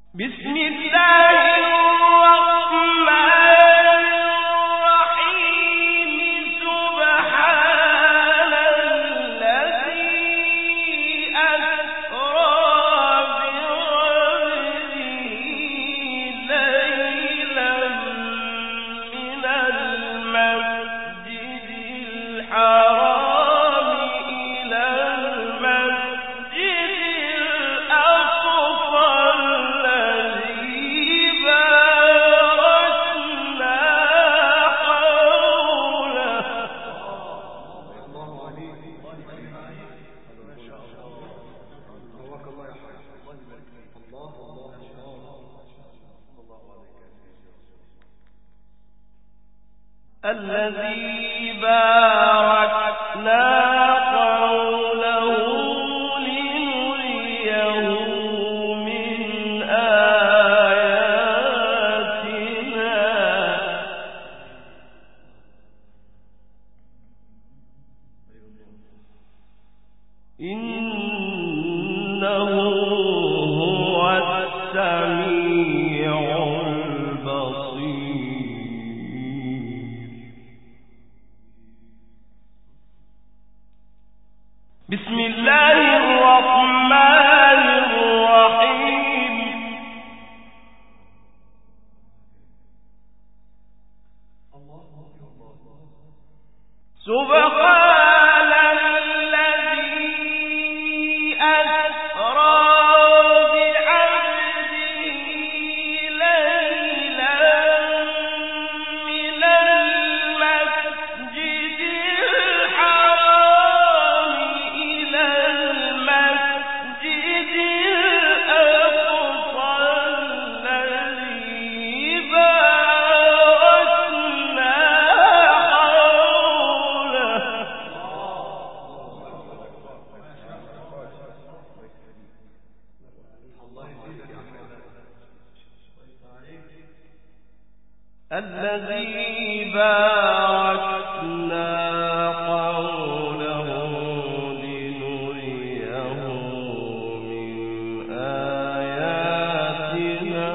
بسم الله الرحمن الرحيم سبحان الذي أسرى بعبده ليلا من المسجد الحرام إلى المسجد الأقصى الذي باركنا حوله. الله عليك ما شاء الله. بارك الله يا حبيبي. الله الله الله عليك. الذي باركنا حوله لنريه من آياتنا إنه هو السميع البصير. بسم الله الرحمن الرحيم سبحان الذي أسرى بعبده ليلا من المسجد الحرام إلى المسجد الأقصى الذي باركنا حوله. الذي باركنا حوله لنريه من آياتنا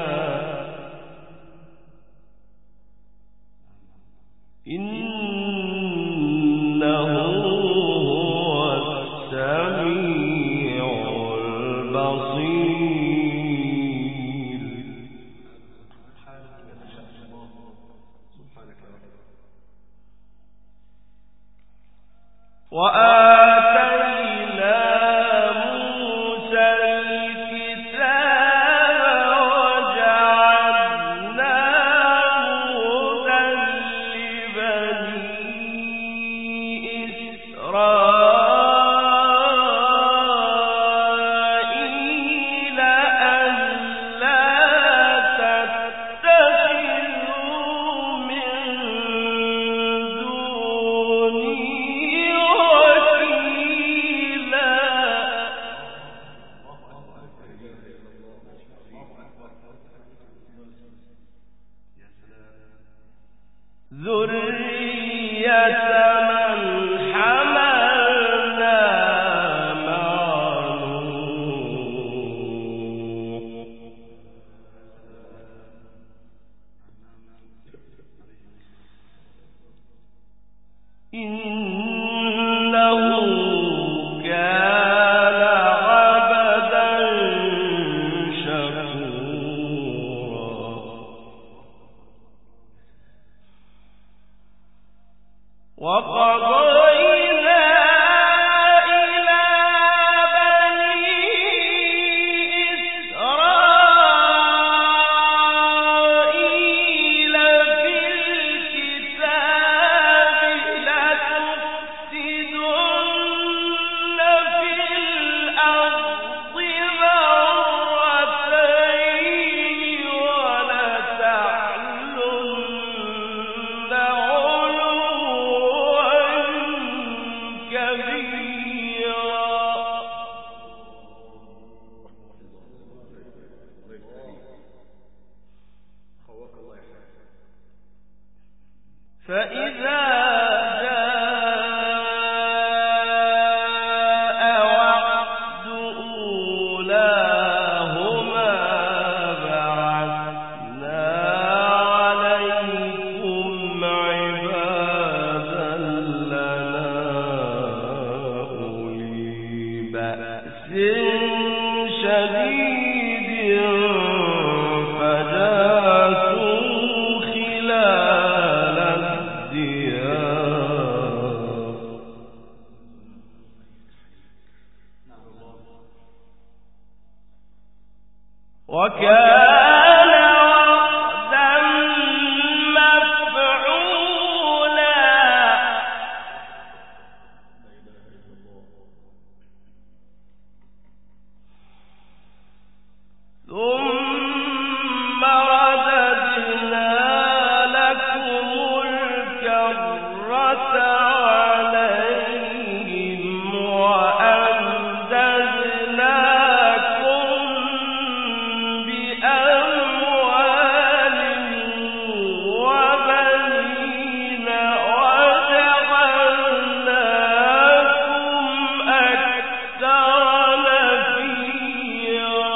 إنه هو السميع البصير. وآتينا موسى الكتاب وجعلناه هدى لبني إسرائيل ألا تتخذوا من دوني وكيلا. ذرية من حملنا مع نوح إنه كان عبدا شكورا. وقضينا إلى بني إسرائيل في الكتاب لتفسدن في الأرض مرتين ولتعلن علوا كبيرا. فإذا جاء وعد أولاهما شديد فجاسوا خلال الديار وكان وعدا مفعولا ثم رددنا لكم الكرة عليهم وأمددناكم بأموال وبنين وجعلناكم أكثر نفيرا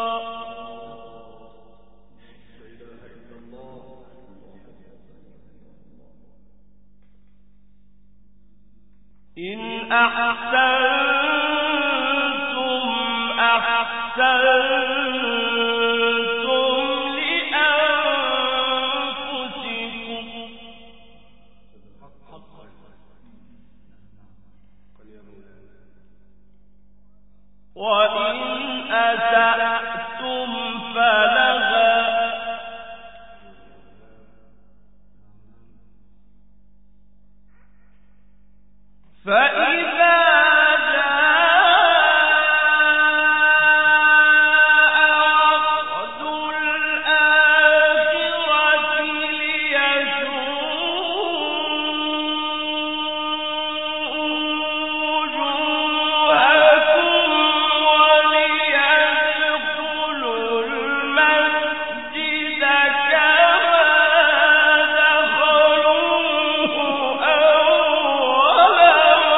إن أحسنتم أحسنتم لأنفسكم وإن أسأتم فلها فإذا جاء وعد الآخرة ليسوءوا وجوهكم وليدخلوا المسجد كما دخلوه أول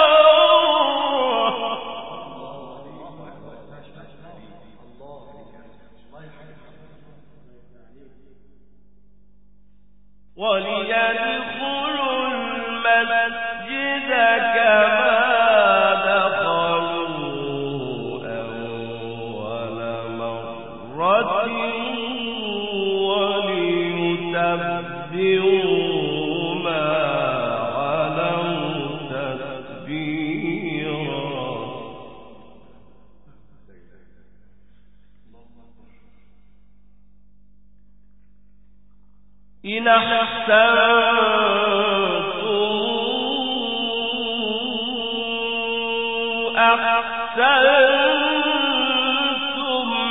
وليدخلوا المسجد كما دخلوه أول مرة وليتبروا ما علوا تتبيرا إن أحسنتم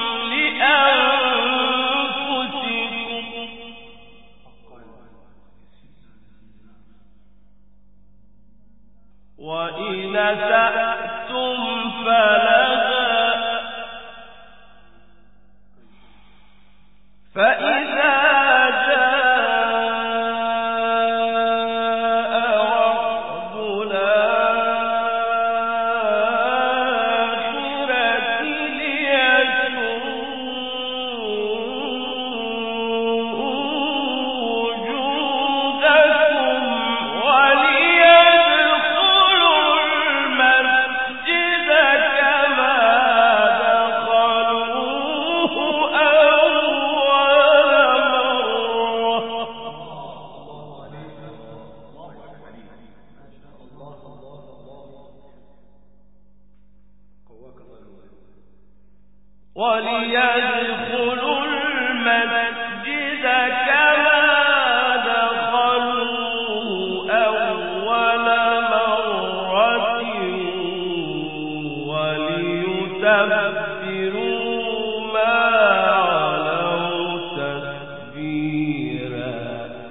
لأنفسكم وإن أسأتم فلها فإذا وليدخلوا المسجد كما دخلوه أول مرة وليتبروا ما علوا تتبيرا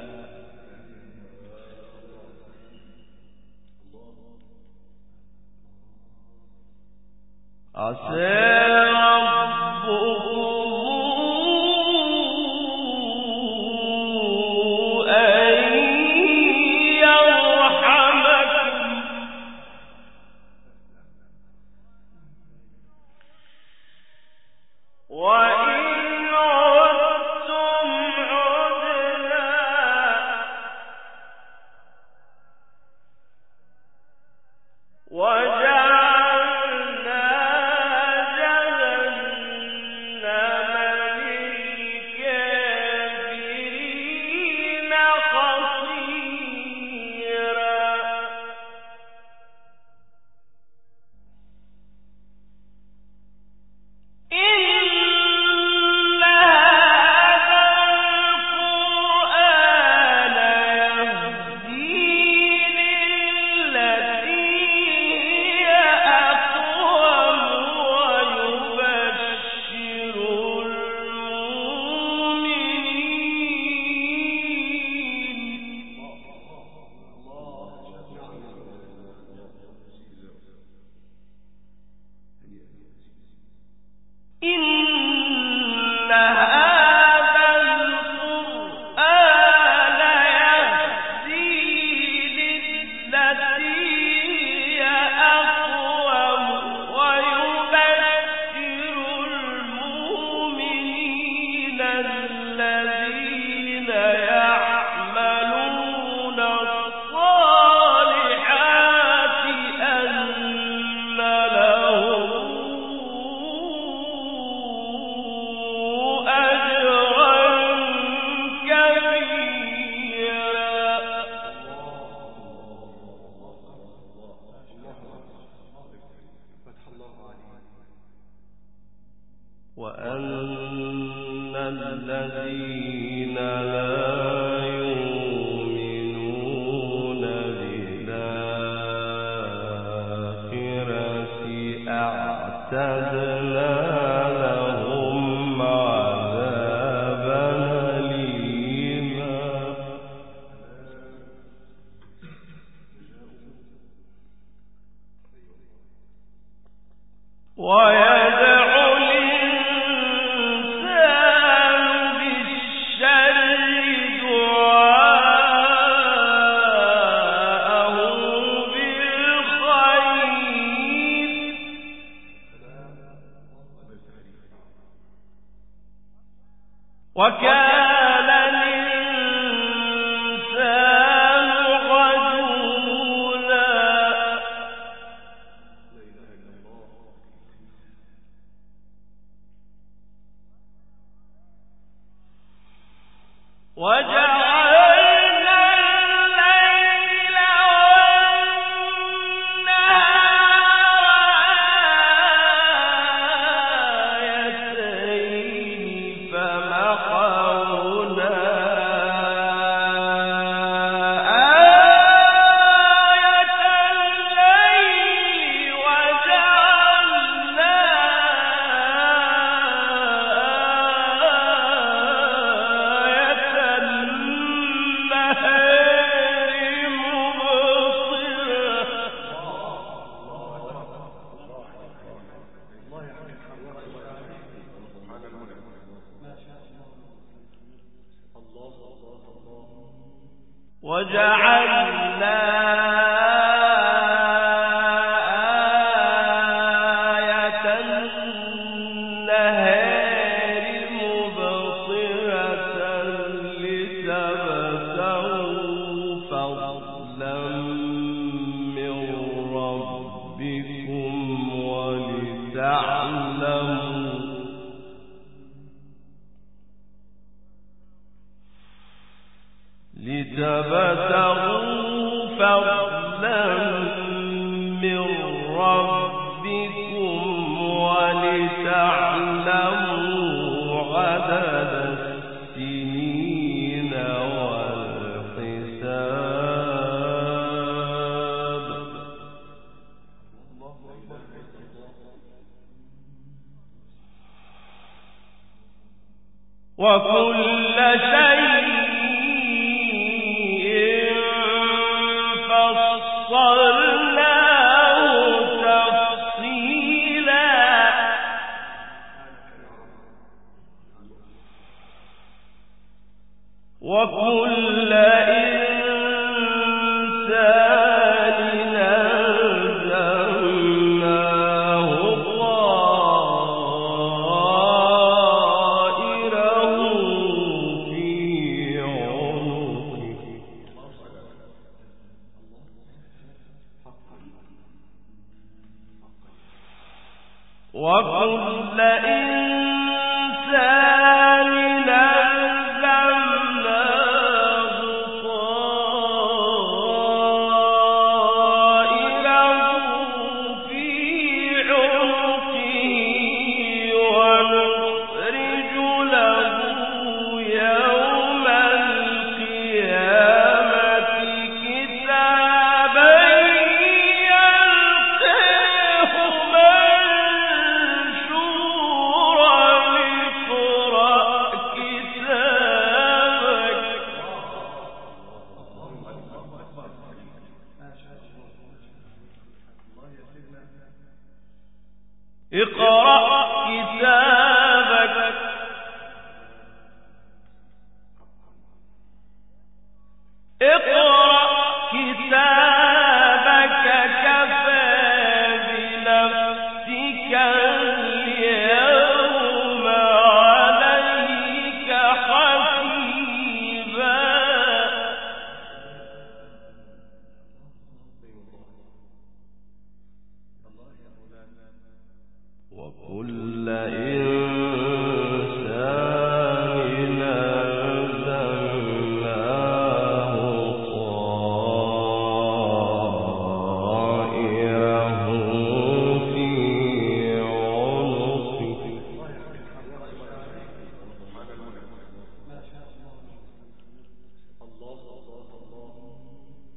عسى وَإِنْ وأن الذين لا يؤمنون بالآخرة أعتدنا لهم عذابا أليما ويدعو الإنسان بالشر دعاءه بالخير وكان الإنسان غجولا وجعلنا الليل والنهار آيتين فمحونا آية الليل وجعلنا آية النهار مبصرا وجعلنا آية النهار مبصرة لتبتغوا فضلا من ربكم لتبتغوا فضلا من ربكم ولتعلموا عدد السنين والحساب وكل شيء فصلناه تفصيلا وكل إنسان ألزمناه طائره في عنقه وكل إنسان ألزمناه طائره في عنقه ونخرج له يوم القيامة كتابا يلقاه منشورا اقرأ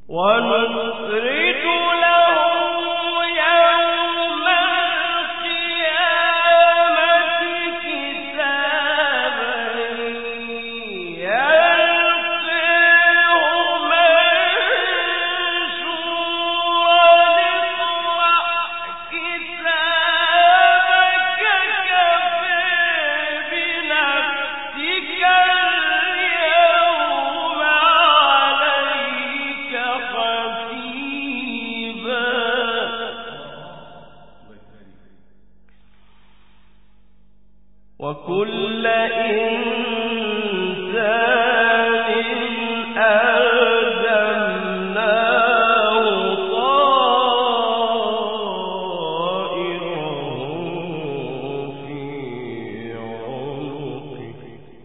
ونخرج له يوم القيامة كتابا يلقاه منشورا اقرأ كتابك كفى بنفسك اليوم عليك حسيبا. وكل إنسان ألزمناه طائره في عنقه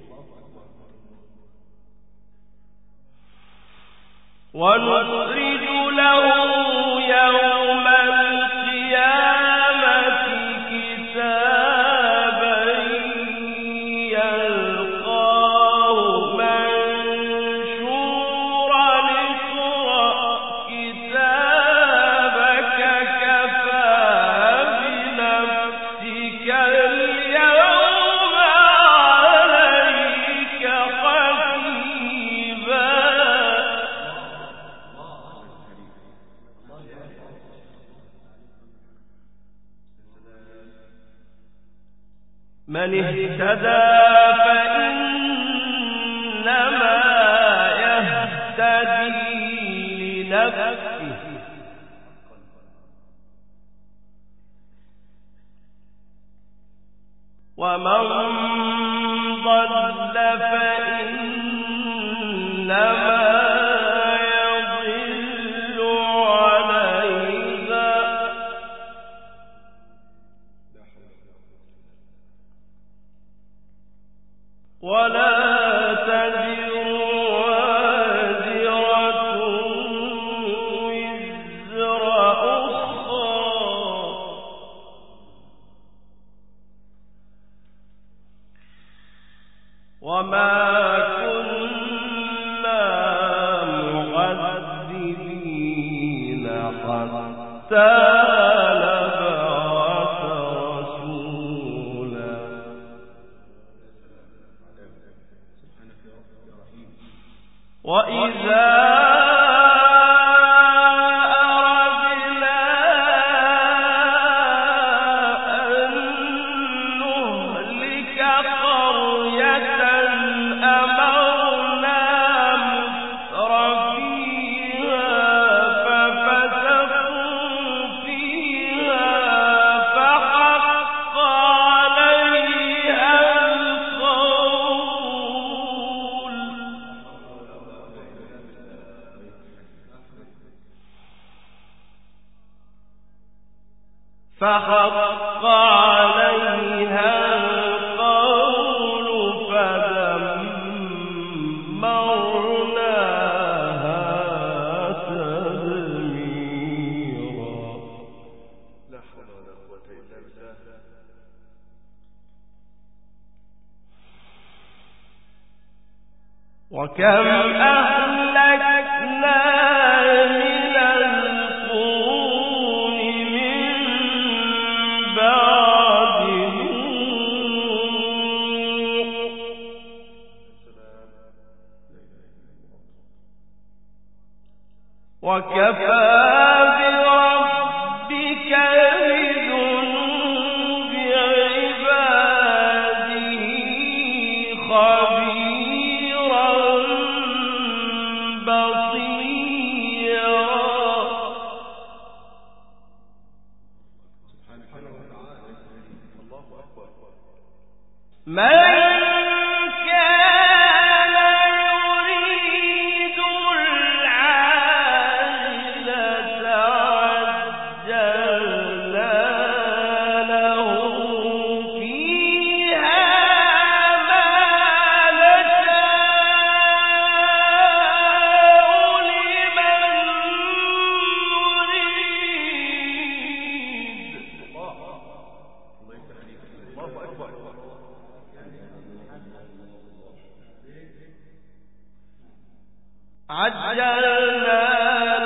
ونخرج له يوم القيامة كتابا يلقاه منشورا اقرأ كتابك كفى بنفسك اليوم عليك حسيبا. من اهتدى فإنما يهتدي لنفسه ومن ضل فإنما يضل عليها ولا تزر وازرة وزر أخرى وما كنا معذبين حتى نبعث رسولا. وإذا أردنا أن نهلك قرية أمرنا مترفيها ففسقوا فيها فحق عليها القول فدمرناها تدميرا. لا حول ولا قوة إلا بالله. وكم أهلكنا من القرون من بعد نوح وكفى بربك بذنوب عباده خبيرا بصيرا. سبحانه وتعالى. الله أكبر. من كان يريد العاجلة عجلنا له فيها ما نشاء لمن نريد. الله أكبر. عجلنا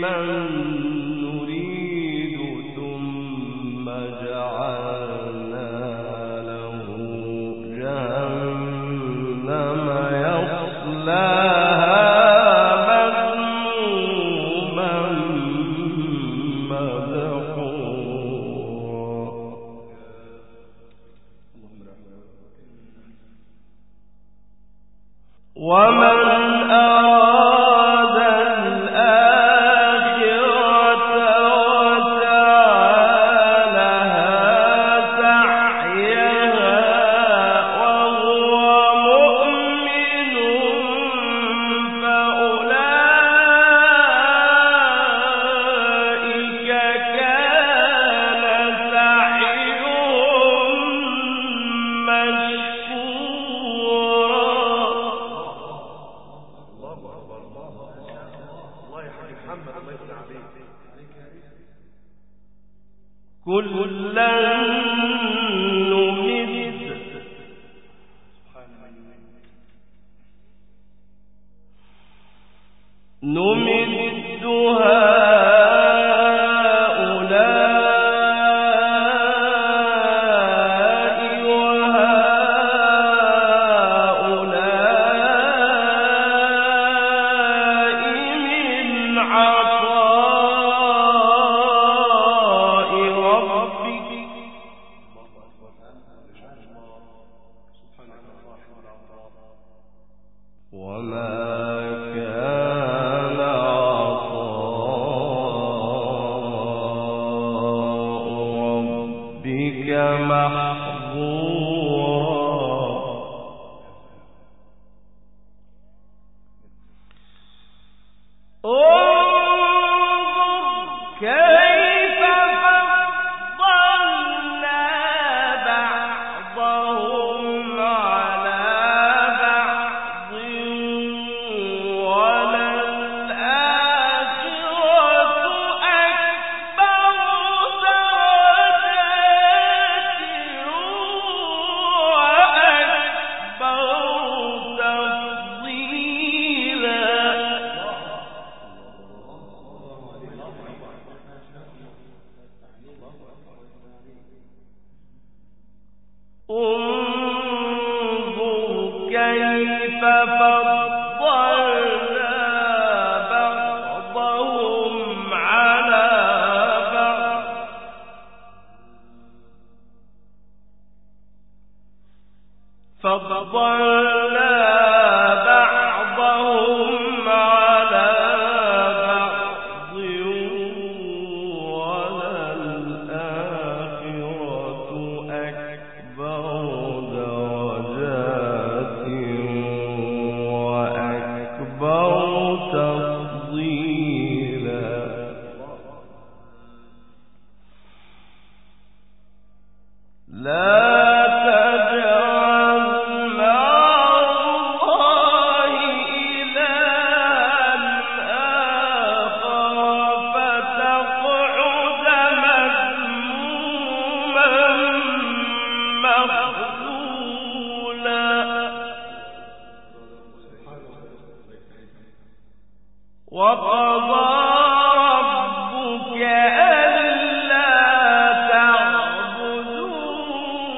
ربك ألا تعبدوا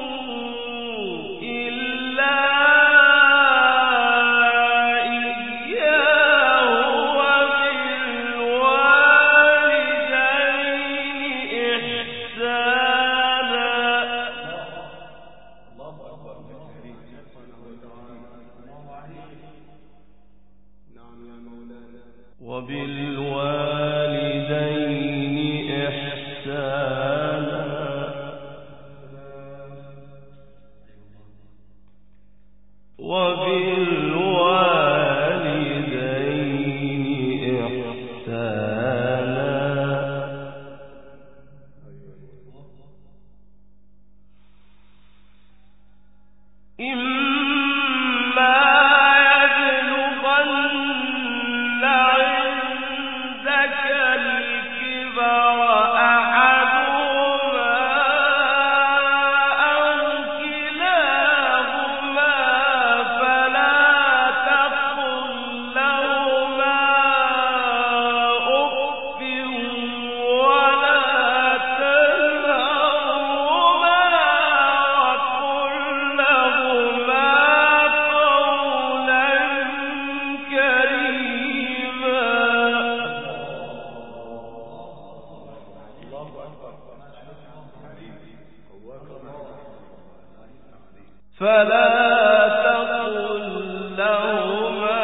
فلا تقل لهما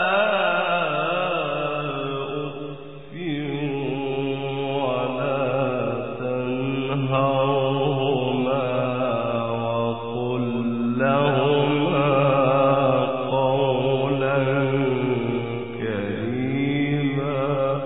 أف ولا تنهرهما وقل لهما قولا كريما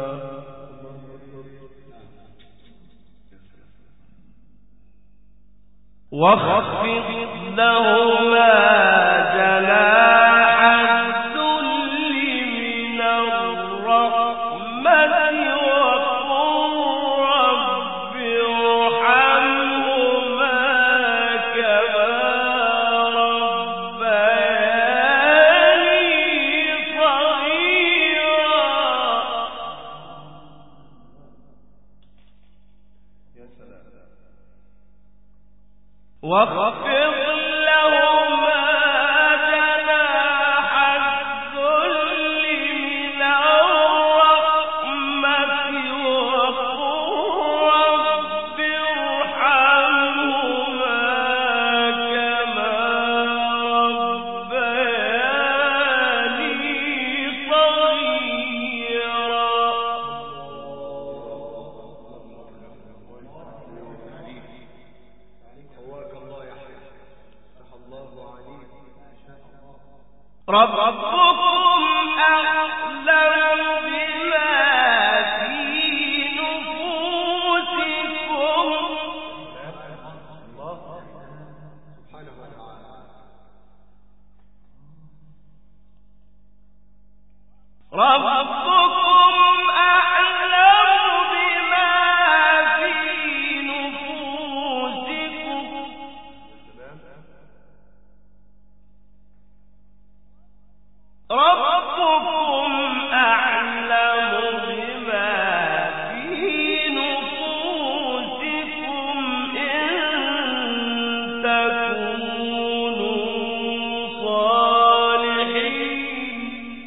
واخفض لهما جناح الذل من الرحمة وقل رب ارحمهما كما ربياني صغيرا واخفض لهما جناح الذل من الرحمة وقل رب ارحمهما كما ربياني صغيرا ربكم أعلم بما في نفوسكم ربكم أعلم بما في نفوسكم ربكم أعلم بما في نفوسكم إن تكونوا صالحين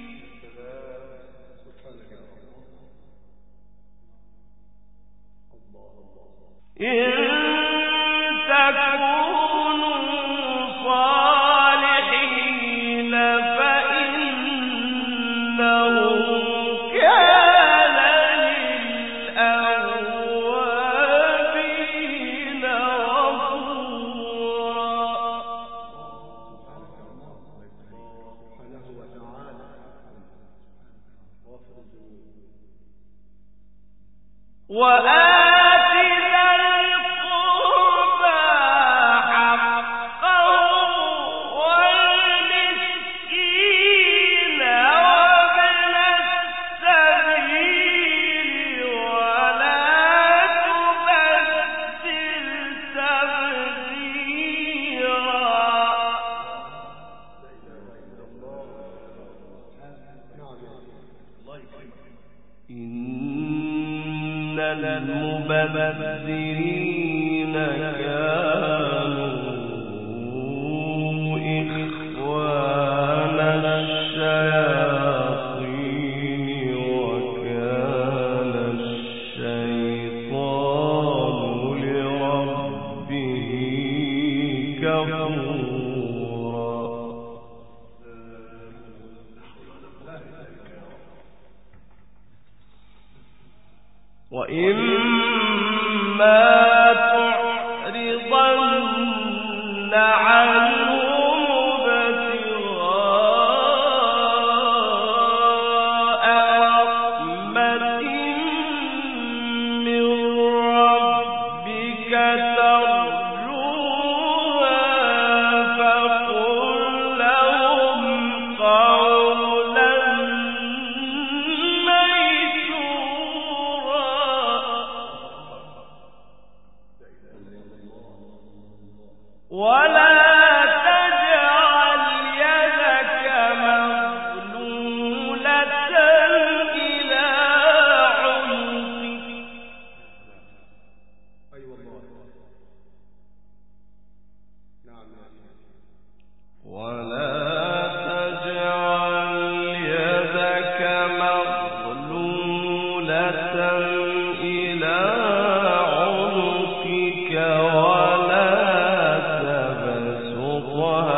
إن تكونوا صالحين فإنه كان للأوابين غفورا وآت ذا القربى حقه والمسكين وابن السبيل ولا تبذر تبذيرا إن المبذرين كانوا إخوان الشياطين وكان الشيطان لربه كفورا وإما تعرضن عنهم ابتغاء رحمة من ربك ترجوها فقل لهم قولا ميسورا ولا تجعل يدك مغلولة إلى عنقك ولا تجعل يدك مغلولة إلى عنقك ولا تبسطها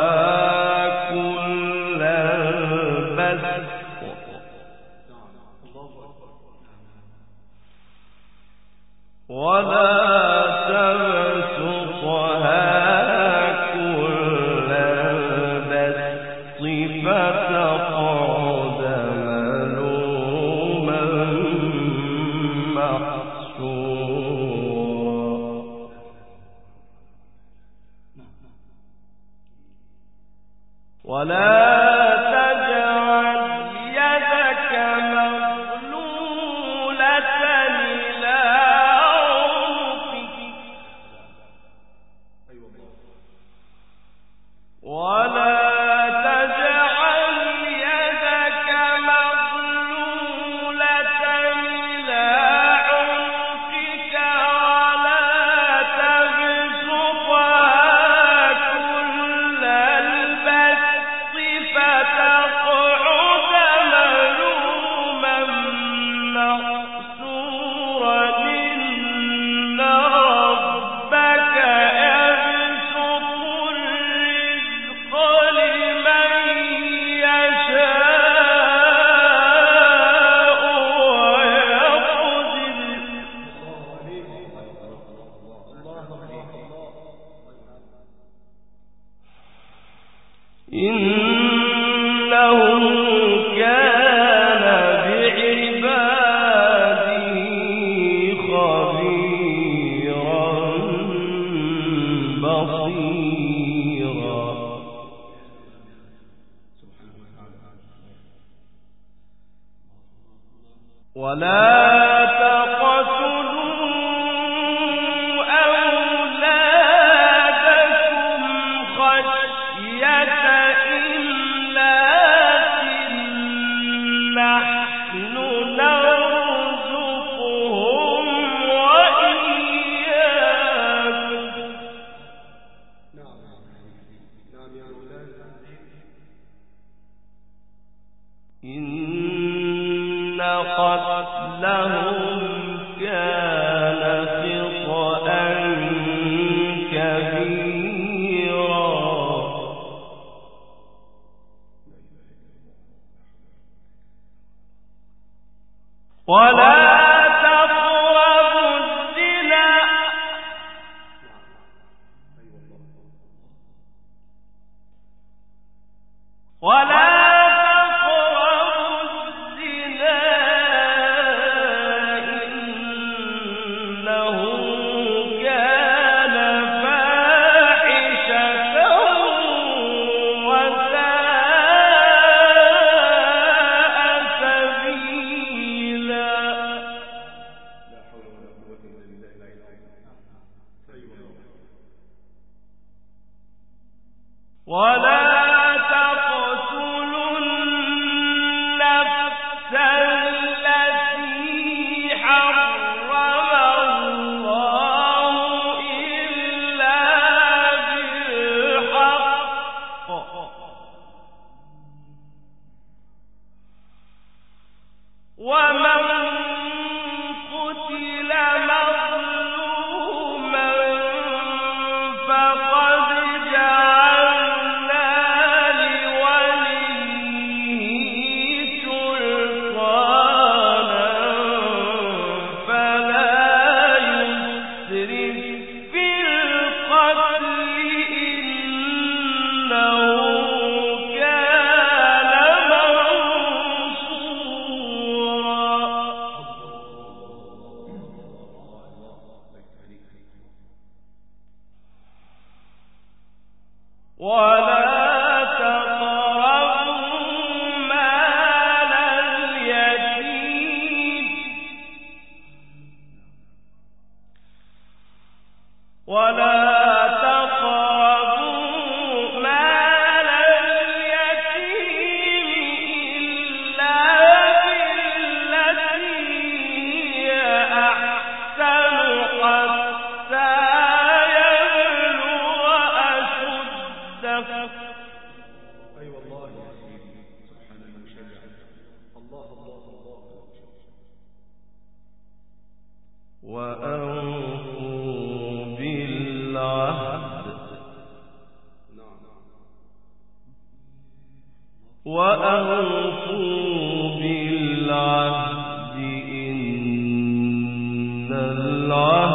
وأوفوا بالعهد إن العهد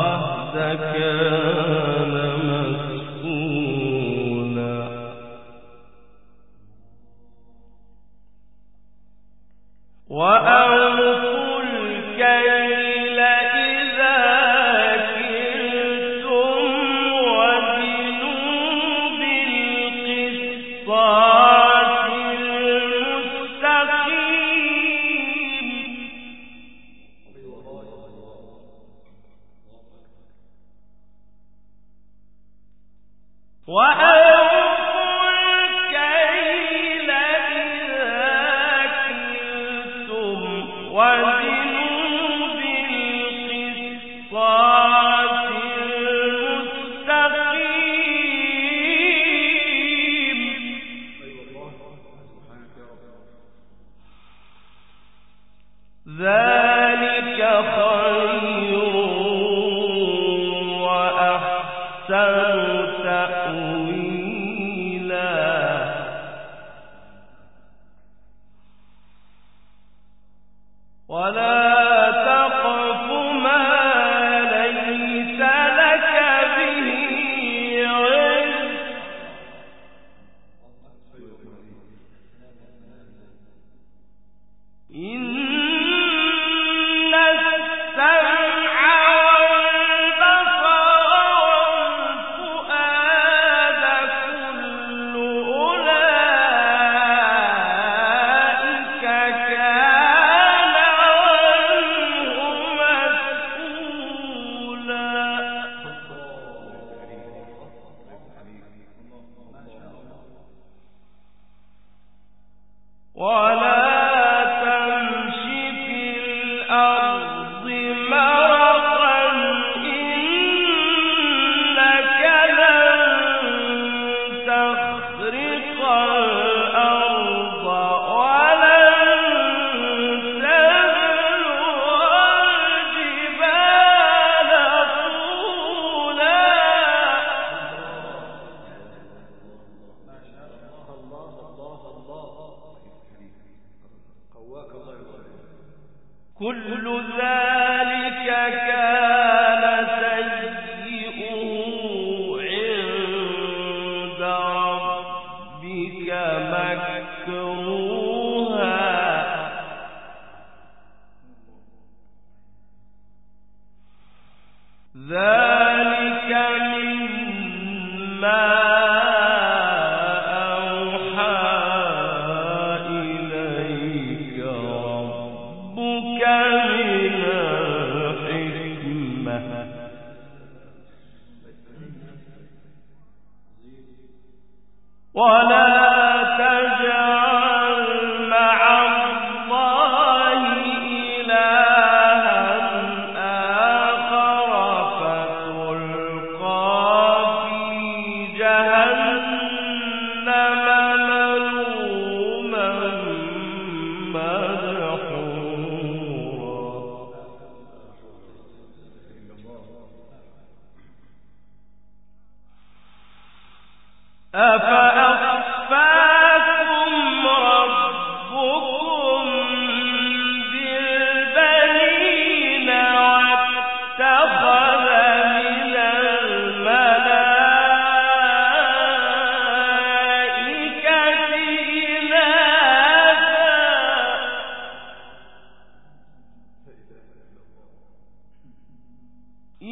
كان مسؤولا وأوفوا الكيل إذا كلتم وزنوا بالقسطاس المستقيم وأوفوا الكيل إذا كلتم وزنوا بالقسطاس المستقيم ذلك خير وأحسن تأويلا ولا تقف ما ليس لك به علم إن السمع والبصر والفؤاد كل أولئك كان عنه مسؤولا ولا تمش في الأرض مرحا إنك لن تخرق الأرض ولن تبلغ الجبال طولا قواك الله يبارك. كل ذلك كان سيئه عند ربك مكروها ذلك مما أوحى إليك ربك من الحكمة ولا تجعل مع الله إلها آخر فتلقى في جهنم ملوما مدحورا أفأصفاكم ربكم بالبنين واتخذ من الملائكة إناثا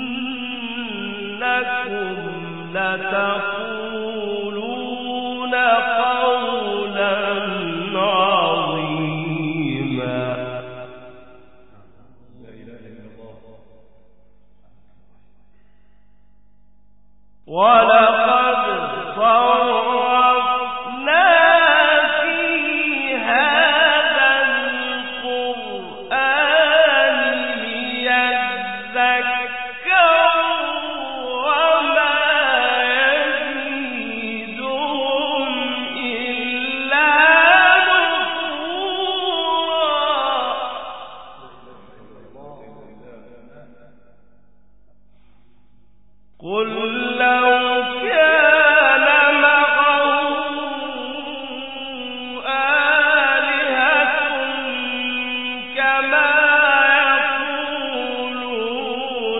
إنكم لتقولون قولا عظيما لا إله إلا الله. ولقد صرفنا في هذا القرآن ليذكروا وما يزيدهم إلا نفورا قل لو كان معه آلهة كما يقولون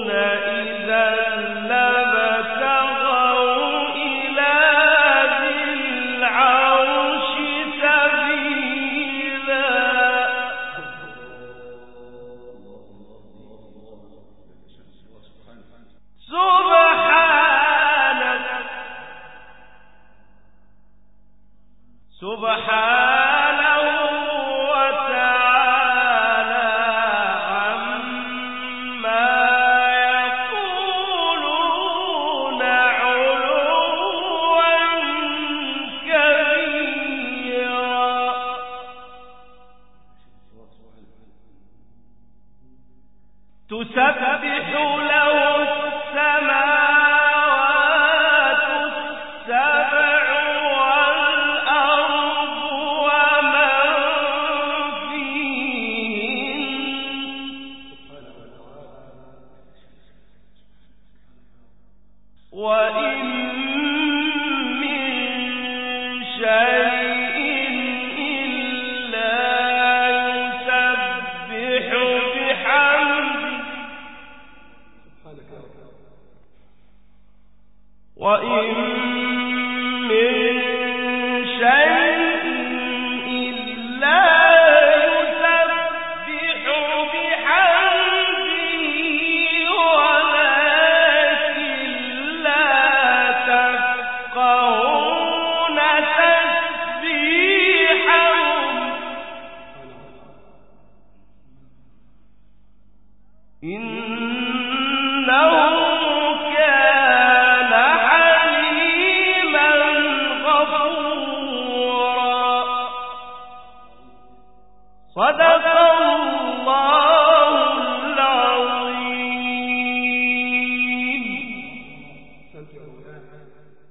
تسبح له السماوات السبع والأرض ومن فيهن وإن من شيء إلا يسبح بحمده وإن من شيء إلا يسبح بحمده ولكن لا تفقهون تسبيحهم إنه كان حليما غفورا صدق الله العظيم.